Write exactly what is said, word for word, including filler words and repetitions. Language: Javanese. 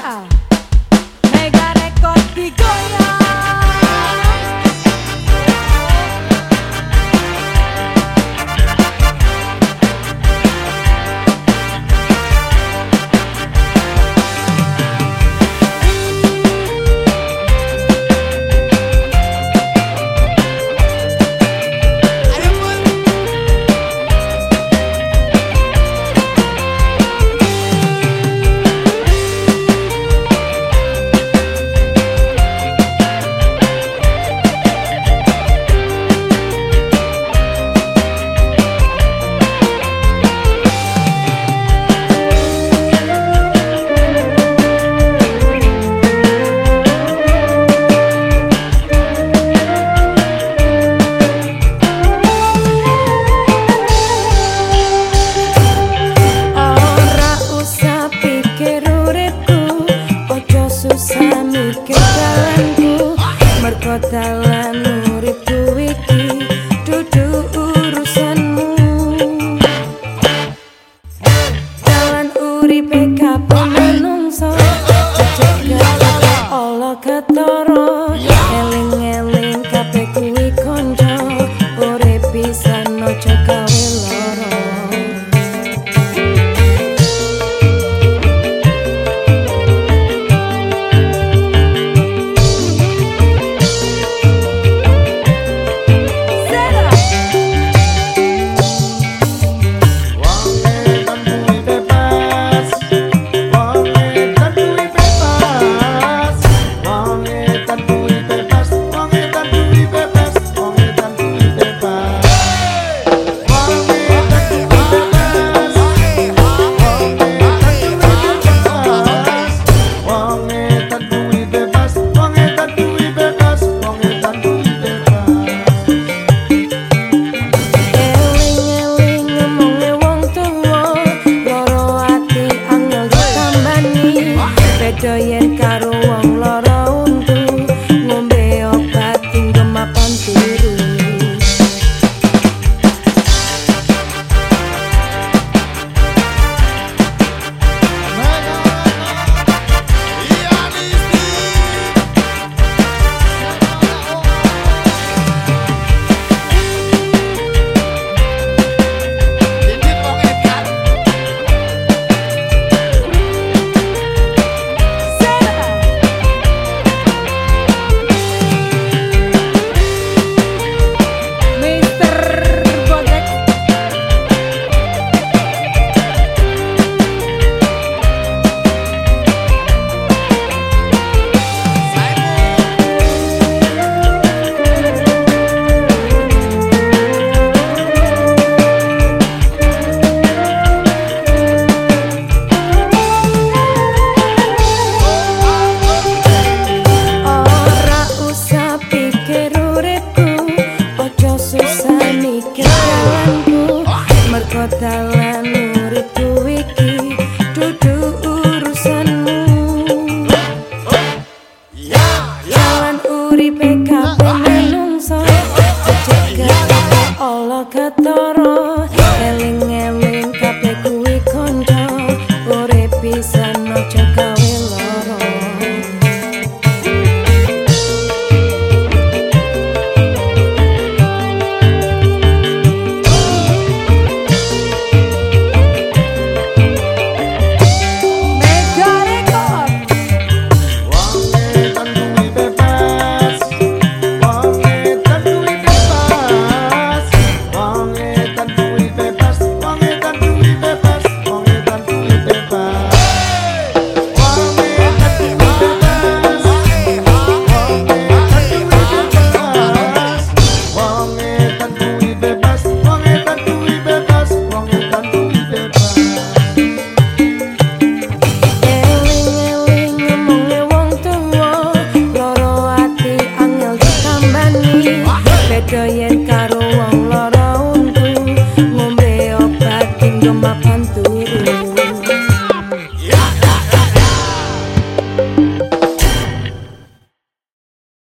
Sera Mega Record digoyang. Mergo dalan uripku iki dudu urusanmu. Dalan uripe kabeh menungso jaga ala ketara eling-eling kabeh kuwi kanca urip pisan aja gawe lara. Yen karo wong lara untu ngombe obat tinggo mapan turu. Mergo dalan uripku iki dudu urusanmu. Dalan uripe kabeh menungso jaga ala ketara eling-eling kabeh kuwi kanca urip pisan aja gawe lara. Yen karo wong lara untu ngombe obat tinggo mapan